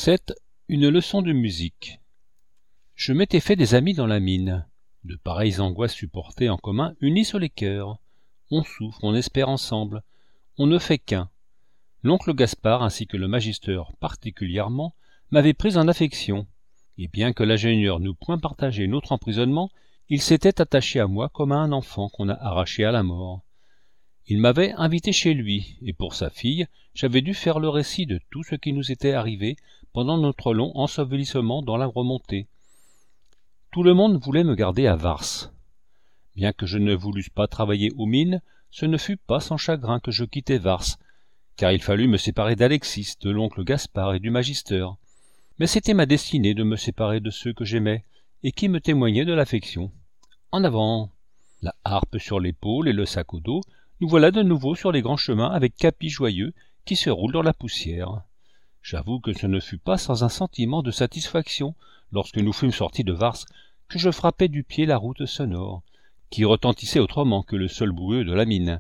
7. Une leçon de musique. Je m'étais fait des amis dans la mine. De pareilles angoisses supportées en commun unissent les cœurs. On souffre, on espère ensemble. On ne fait qu'un. L'oncle Gaspard ainsi que le magister particulièrement m'avaient pris en affection. Et bien que l'ingénieur n'eût point partagé notre emprisonnement, il s'était attaché à moi comme à un enfant qu'on a arraché à la mort. Il m'avait invité chez lui, et pour sa fille, j'avais dû faire le récit de tout ce qui nous était arrivé pendant notre long ensevelissement dans la remontée. Tout le monde voulait me garder à Vars. Bien que je ne voulusse pas travailler aux mines, ce ne fut pas sans chagrin que je quittai Vars, car il fallut me séparer d'Alexis, de l'oncle Gaspard et du magister. Mais c'était ma destinée de me séparer de ceux que j'aimais, et qui me témoignaient de l'affection. En avant! La harpe sur l'épaule et le sac au dos, nous voilà de nouveau sur les grands chemins avec Capi joyeux qui se roule dans la poussière. J'avoue que ce ne fut pas sans un sentiment de satisfaction, lorsque nous fûmes sortis de Vars, que je frappai du pied la route sonore, qui retentissait autrement que le sol boueux de la mine.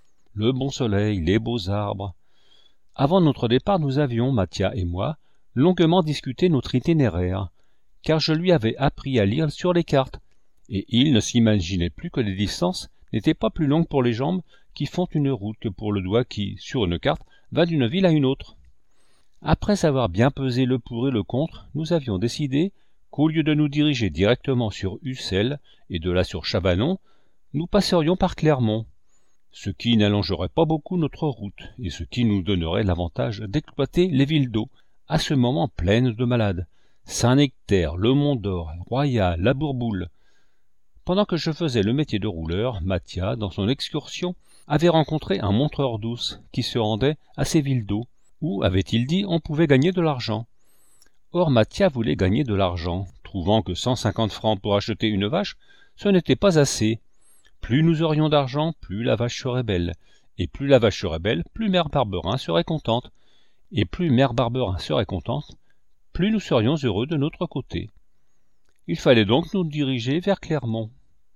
Le bon soleil, les beaux arbres. Avant notre départ, nous avions, Mathia et moi, longuement discuté notre itinéraire, car je lui avais appris à lire sur les cartes, et il ne s'imaginait plus que les distances n'étaient pas plus longues pour les jambes qui font une route que pour le doigt qui, sur une carte, va d'une ville à une autre. Après avoir bien pesé le pour et le contre, nous avions décidé qu'au lieu de nous diriger directement sur Ussel et de là sur Chavanon, nous passerions par Clermont, ce qui n'allongerait pas beaucoup notre route et ce qui nous donnerait l'avantage d'exploiter les villes d'eau, à ce moment pleines de malades, Saint-Nectaire, le Mont-d'Or, Royal, la Bourboule. Pendant que je faisais le métier de rouleur, Mathia, dans son excursion, avait rencontré un montreur d'ours qui se rendait à ces villes d'eau, où, avait-il dit, on pouvait gagner de l'argent. Or Mathia voulait gagner de l'argent, trouvant que 150 francs pour acheter une vache, ce n'était pas assez. Plus nous aurions d'argent, plus la vache serait belle, et plus la vache serait belle, plus Mère Barberin serait contente, et plus Mère Barberin serait contente, plus nous serions heureux de notre côté. Il fallait donc nous diriger vers Clermont.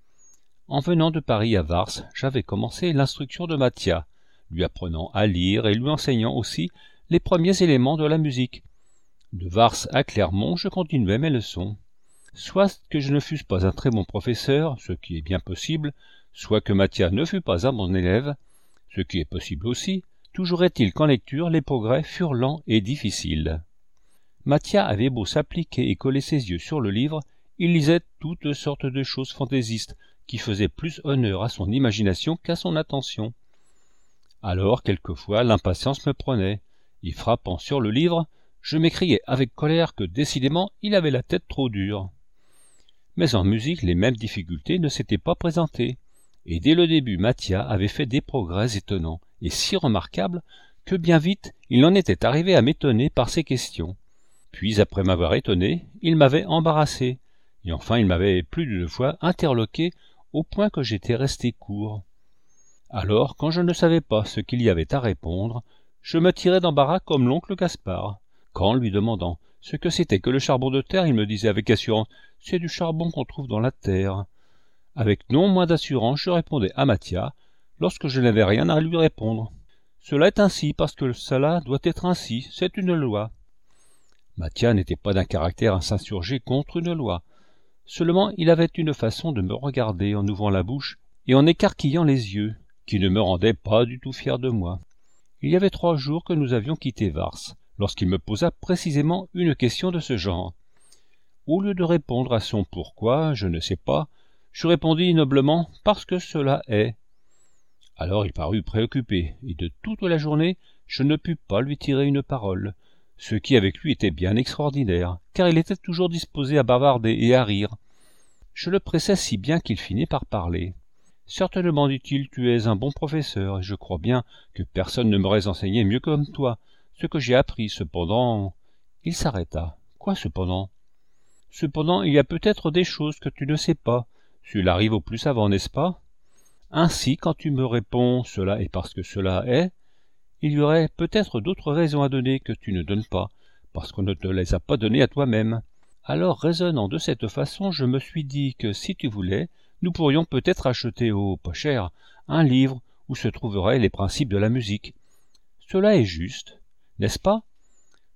En venant de Paris à Vars, j'avais commencé l'instruction de Mathia, lui apprenant à lire et lui enseignant aussi les premiers éléments de la musique. De Vars à Clermont, je continuais mes leçons. Soit que je ne fusse pas un très bon professeur, ce qui est bien possible, soit que Mathia ne fût pas un bon élève, ce qui est possible aussi, toujours est-il qu'en lecture les progrès furent lents et difficiles. Mathia avait beau s'appliquer et coller ses yeux sur le livre, il lisait toutes sortes de choses fantaisistes, qui faisaient plus honneur à son imagination qu'à son attention. Alors, quelquefois, l'impatience me prenait, et frappant sur le livre, je m'écriai avec colère que décidément il avait la tête trop dure. Mais en musique, les mêmes difficultés ne s'étaient pas présentées, et dès le début Mathia avait fait des progrès étonnants, et si remarquables, que bien vite il en était arrivé à m'étonner par ses questions. Puis, après m'avoir étonné, il m'avait embarrassé, et enfin il m'avait plus d'une fois interloqué au point que j'étais resté court. Alors, quand je ne savais pas ce qu'il y avait à répondre, je me tirais d'embarras comme l'oncle Gaspard, quand, lui demandant ce que c'était que le charbon de terre, il me disait avec assurance « C'est du charbon qu'on trouve dans la terre ». Avec non moins d'assurance, je répondais à Mathia, lorsque je n'avais rien à lui répondre. « Cela est ainsi, parce que cela doit être ainsi, c'est une loi ». Mathia n'était pas d'un caractère à s'insurger contre une loi. Seulement il avait une façon de me regarder en ouvrant la bouche et en écarquillant les yeux, qui ne me rendait pas du tout fier de moi. Il y avait 3 jours que nous avions quitté Vars, lorsqu'il me posa précisément une question de ce genre. Au lieu de répondre à son pourquoi, je ne sais pas, je répondis noblement « parce que cela est ». Alors il parut préoccupé, et de toute la journée, je ne pus pas lui tirer une parole, ce qui avec lui était bien extraordinaire, car il était toujours disposé à bavarder et à rire. Je le pressai si bien qu'il finit par parler. « Certainement, dit-il, tu es un bon professeur, et je crois bien que personne ne m'aurait enseigné mieux comme toi. Ce que j'ai appris, cependant... » Il s'arrêta. « Quoi, cependant ?»« Cependant, il y a peut-être des choses que tu ne sais pas. Cela arrive au plus savant, n'est-ce pas? Ainsi, quand tu me réponds « cela est parce que cela est », il y aurait peut-être d'autres raisons à donner que tu ne donnes pas, parce qu'on ne te les a pas données à toi-même. Alors, raisonnant de cette façon, je me suis dit que, si tu voulais, nous pourrions peut-être acheter au pas cher un livre où se trouveraient les principes de la musique. Cela est juste, n'est-ce pas?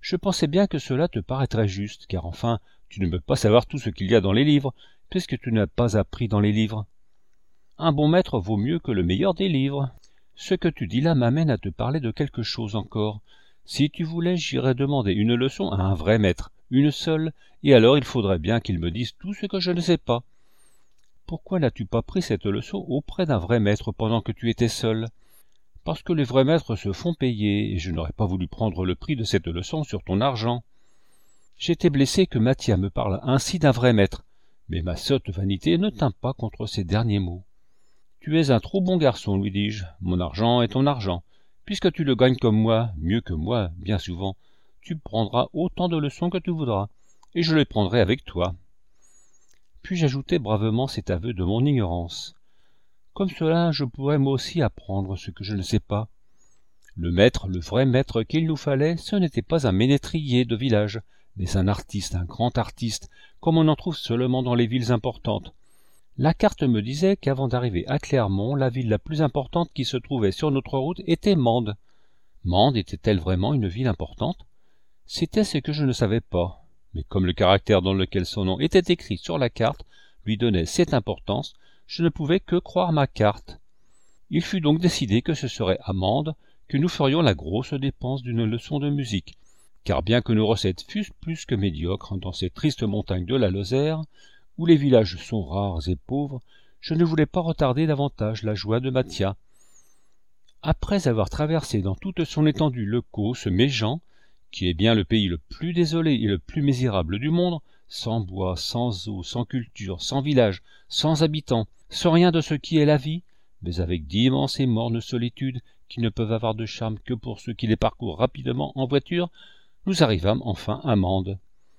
Je pensais bien que cela te paraîtrait juste, car enfin, tu ne peux pas savoir tout ce qu'il y a dans les livres, puisque tu n'as pas appris dans les livres. Un bon maître vaut mieux que le meilleur des livres. Ce que tu dis là m'amène à te parler de quelque chose encore. Si tu voulais, j'irais demander une leçon à un vrai maître, une seule, et alors il faudrait bien qu'il me dise tout ce que je ne sais pas. Pourquoi n'as-tu pas pris cette leçon auprès d'un vrai maître pendant que tu étais seul? Parce que les vrais maîtres se font payer, et je n'aurais pas voulu prendre le prix de cette leçon sur ton argent. J'étais blessé que Mathia me parle ainsi d'un vrai maître, mais ma sotte vanité ne tint pas contre ces derniers mots. Tu es un trop bon garçon, lui dis-je, mon argent est ton argent. Puisque tu le gagnes comme moi, mieux que moi, bien souvent, tu prendras autant de leçons que tu voudras, et je les prendrai avec toi. Puis j'ajoutai bravement cet aveu de mon ignorance. Comme cela, je pourrais moi aussi apprendre ce que je ne sais pas. Le maître, le vrai maître qu'il nous fallait, ce n'était pas un ménétrier de village, mais un artiste, un grand artiste, comme on en trouve seulement dans les villes importantes. La carte me disait qu'avant d'arriver à Clermont, la ville la plus importante qui se trouvait sur notre route était Mende. Mende était-elle vraiment une ville importante? C'était ce que je ne savais pas, mais comme le caractère dans lequel son nom était écrit sur la carte lui donnait cette importance, je ne pouvais que croire ma carte. Il fut donc décidé que ce serait à Mende que nous ferions la grosse dépense d'une leçon de musique, car bien que nos recettes fussent plus que médiocres dans ces tristes montagnes de la Lozère, où les villages sont rares et pauvres, je ne voulais pas retarder davantage la joie de Mathia. Après avoir traversé dans toute son étendue le Causse Méjean, qui est bien le pays le plus désolé et le plus misérable du monde, sans bois, sans eau, sans culture, sans village, sans habitants, sans rien de ce qui est la vie, mais avec d'immenses et mornes solitudes qui ne peuvent avoir de charme que pour ceux qui les parcourent rapidement en voiture, nous arrivâmes enfin à Mende.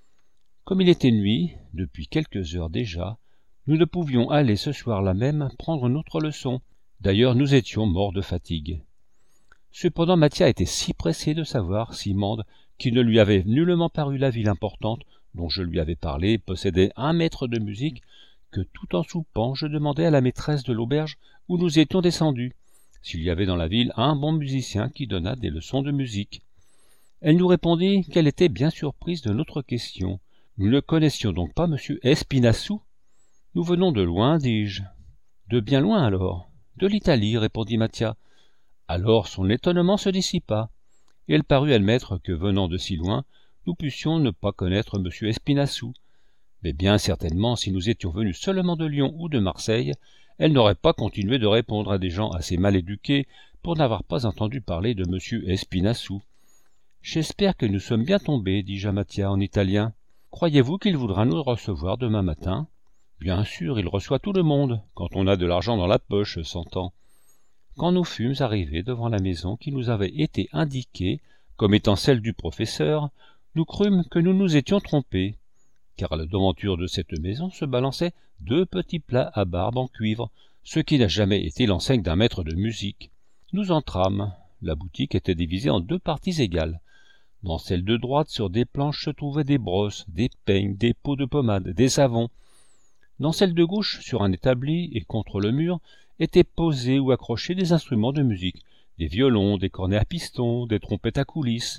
Comme il était nuit, depuis quelques heures déjà, nous ne pouvions aller ce soir-là même prendre notre leçon. D'ailleurs, nous étions morts de fatigue. Cependant, Mathia était si pressé de savoir si Mende, qui ne lui avait nullement paru la ville importante dont je lui avais parlé, possédait un maître de musique, que tout en soupant, je demandai à la maîtresse de l'auberge où nous étions descendus s'il y avait dans la ville un bon musicien qui donnât des leçons de musique. Elle nous répondit qu'elle était bien surprise de notre question. Nous ne connaissions donc pas M. Espinassou? Nous venons de loin, dis-je. De bien loin alors? De l'Italie, répondit Mathia. Alors son étonnement se dissipa, et elle parut admettre que, venant de si loin, nous pussions ne pas connaître M. Espinassou. Mais bien certainement, si nous étions venus seulement de Lyon ou de Marseille, elle n'aurait pas continué de répondre à des gens assez mal éduqués pour n'avoir pas entendu parler de M. Espinassou. J'espère que nous sommes bien tombés, dis-je à Mathia en italien. Croyez-vous qu'il voudra nous recevoir demain matin? Bien sûr, il reçoit tout le monde, quand on a de l'argent dans la poche, s'entend. Quand nous fûmes arrivés devant la maison qui nous avait été indiquée comme étant celle du professeur, nous crûmes que nous nous étions trompés, car à la devanture de cette maison se balançaient 2 petits plats à barbe en cuivre, ce qui n'a jamais été l'enseigne d'un maître de musique. Nous entrâmes. La boutique était divisée en 2 parties égales. Dans celle de droite, sur des planches, se trouvaient des brosses, des peignes, des pots de pommade, des savons. Dans celle de gauche, sur un établi et contre le mur, étaient posés ou accrochés des instruments de musique, des violons, des cornets à piston, des trompettes à coulisses.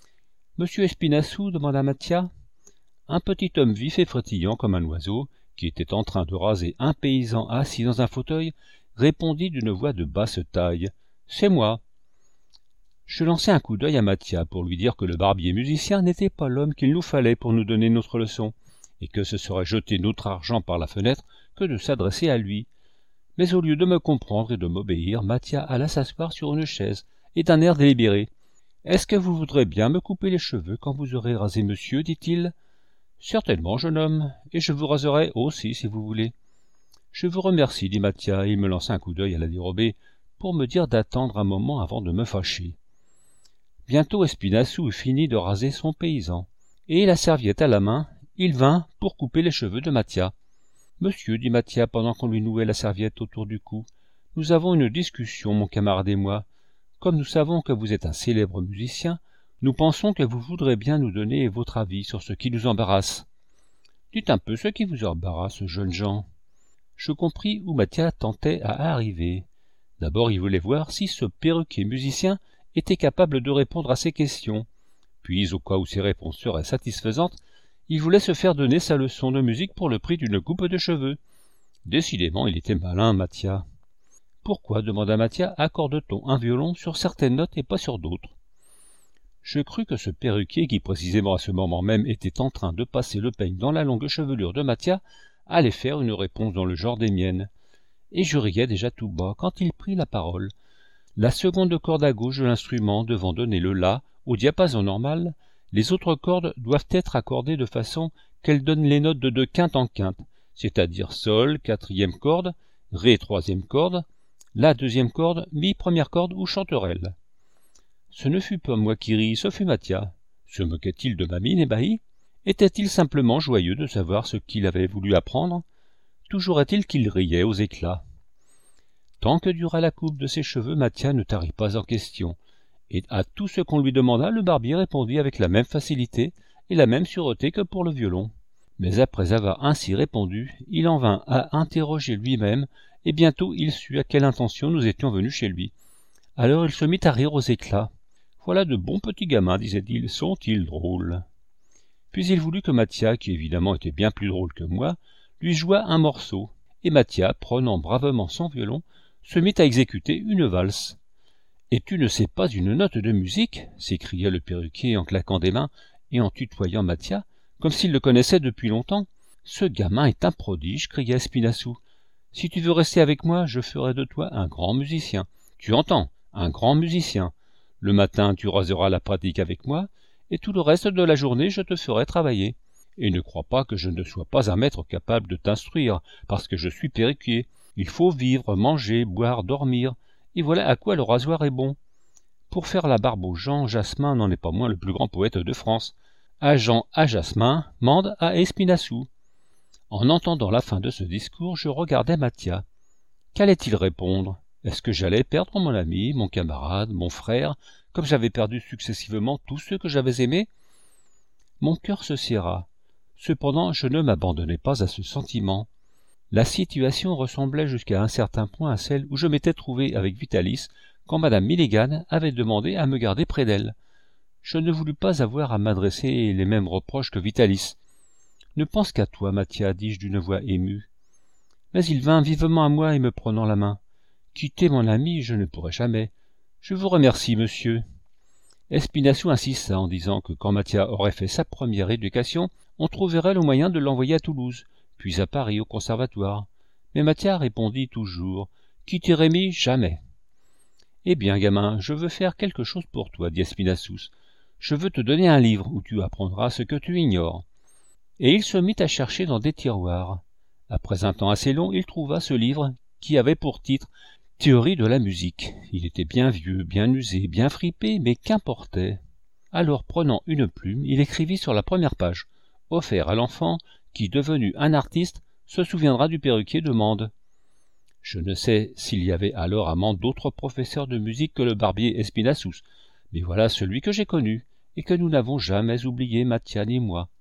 « Monsieur Espinassou » demanda Mathia. Un petit homme vif et frétillant comme un oiseau, qui était en train de raser un paysan assis dans un fauteuil, répondit d'une voix de basse taille. « C'est moi. » Je lançai un coup d'œil à Mathia pour lui dire que le barbier musicien n'était pas l'homme qu'il nous fallait pour nous donner notre leçon, et que ce serait jeter notre argent par la fenêtre que de s'adresser à lui. Mais au lieu de me comprendre et de m'obéir, Mathia alla s'asseoir sur une chaise, et d'un air délibéré. « Est-ce que vous voudrez bien me couper les cheveux quand vous aurez rasé monsieur, dit-il. « Certainement, jeune homme, et je vous raserai aussi, si vous voulez. »« Je vous remercie, dit Mathia, et il me lança un coup d'œil à la dérobée, pour me dire d'attendre un moment avant de me fâcher. Bientôt Espinassou eut fini de raser son paysan, et la serviette à la main, il vint pour couper les cheveux de Mathia. « Monsieur, dit Mathia pendant qu'on lui nouait la serviette autour du cou, nous avons une discussion, mon camarade et moi. Comme nous savons que vous êtes un célèbre musicien, nous pensons que vous voudrez bien nous donner votre avis sur ce qui nous embarrasse. Dites un peu ce qui vous embarrasse, jeunes gens. » Je compris où Mathia tentait à arriver. D'abord il voulait voir si ce perruquier musicien était capable de répondre à ces questions. Puis, au cas où ses réponses seraient satisfaisantes, il voulait se faire donner sa leçon de musique pour le prix d'une coupe de cheveux. Décidément, il était malin, Mathia. « Pourquoi, demanda Mathia, accorde-t-on un violon sur certaines notes et pas sur d'autres ?» Je crus que ce perruquier, qui précisément à ce moment même était en train de passer le peigne dans la longue chevelure de Mathia, allait faire une réponse dans le genre des miennes. Et je riais déjà tout bas quand il prit la parole. La seconde corde à gauche de l'instrument devant donner le La au diapason normal, les autres cordes doivent être accordées de façon qu'elles donnent les notes de quinte en quinte, c'est-à-dire Sol, quatrième corde, Ré, troisième corde, La, deuxième corde, Mi, première corde ou chanterelle. Ce ne fut pas moi qui ris, ce fut Mathia. Se moquait-il de ma mine ébahie? Était-il simplement joyeux de savoir ce qu'il avait voulu apprendre? Toujours est-il qu'il riait aux éclats. Tant que dura la coupe de ses cheveux, Mathia ne tarit pas en question, et à tout ce qu'on lui demanda, le barbier répondit avec la même facilité et la même sûreté que pour le violon. Mais après avoir ainsi répondu, il en vint à interroger lui-même, et bientôt il sut à quelle intention nous étions venus chez lui. Alors il se mit à rire aux éclats. « Voilà de bons petits gamins, disait-il, sont-ils drôles ?» Puis il voulut que Mathia, qui évidemment était bien plus drôle que moi, lui jouât un morceau, et Mathia, prenant bravement son violon, se mit à exécuter une valse. « Et tu ne sais pas une note de musique ?» s'écria le perruquier en claquant des mains et en tutoyant Mathia, comme s'il le connaissait depuis longtemps. « Ce gamin est un prodige, cria Espinassou. Si tu veux rester avec moi, je ferai de toi un grand musicien. Tu entends, un grand musicien. Le matin, tu raseras la pratique avec moi, et tout le reste de la journée, je te ferai travailler. Et ne crois pas que je ne sois pas un maître capable de t'instruire, parce que je suis perruquier. Il faut vivre, manger, boire, dormir, et voilà à quoi le rasoir est bon. Pour faire la barbe aux gens, Jasmin n'en est pas moins le plus grand poète de France. À Jean, à Jasmin, mande à Espinassou. » En entendant la fin de ce discours, je regardais Mathia. Qu'allait-il répondre? Est-ce que j'allais perdre mon ami, mon camarade, mon frère, comme j'avais perdu successivement tous ceux que j'avais aimés? Mon cœur se serra. Cependant, je ne m'abandonnai pas à ce sentiment. La situation ressemblait jusqu'à un certain point à celle où je m'étais trouvé avec Vitalis quand madame Milligan avait demandé à me garder près d'elle. Je ne voulus pas avoir à m'adresser les mêmes reproches que Vitalis. « Ne pense qu'à toi, Mathia, dis-je d'une voix émue. » Mais il vint vivement à moi et me prenant la main. « Quitter mon ami, je ne pourrai jamais. Je vous remercie, monsieur. » Espinassou insista en disant que quand Mathia aurait fait sa première éducation, on trouverait le moyen de l'envoyer à Toulouse, puis à Paris au conservatoire. Mais Mathia répondit toujours « Quitter Rémi, jamais. »« Eh bien, gamin, je veux faire quelque chose pour toi, dit Espinassou. Je veux te donner un livre où tu apprendras ce que tu ignores. » Et il se mit à chercher dans des tiroirs. Après un temps assez long, il trouva ce livre qui avait pour titre « Théorie de la musique ». Il était bien vieux, bien usé, bien fripé, mais qu'importait. Alors, prenant une plume, il écrivit sur la première page « Offert à l'enfant qui, devenu un artiste, se souviendra du perruquier de Mende ». Je ne sais s'il y avait alors à Mende d'autres professeurs de musique que le barbier Espinassou, mais voilà celui que j'ai connu, et que nous n'avons jamais oublié, Mathia ni moi.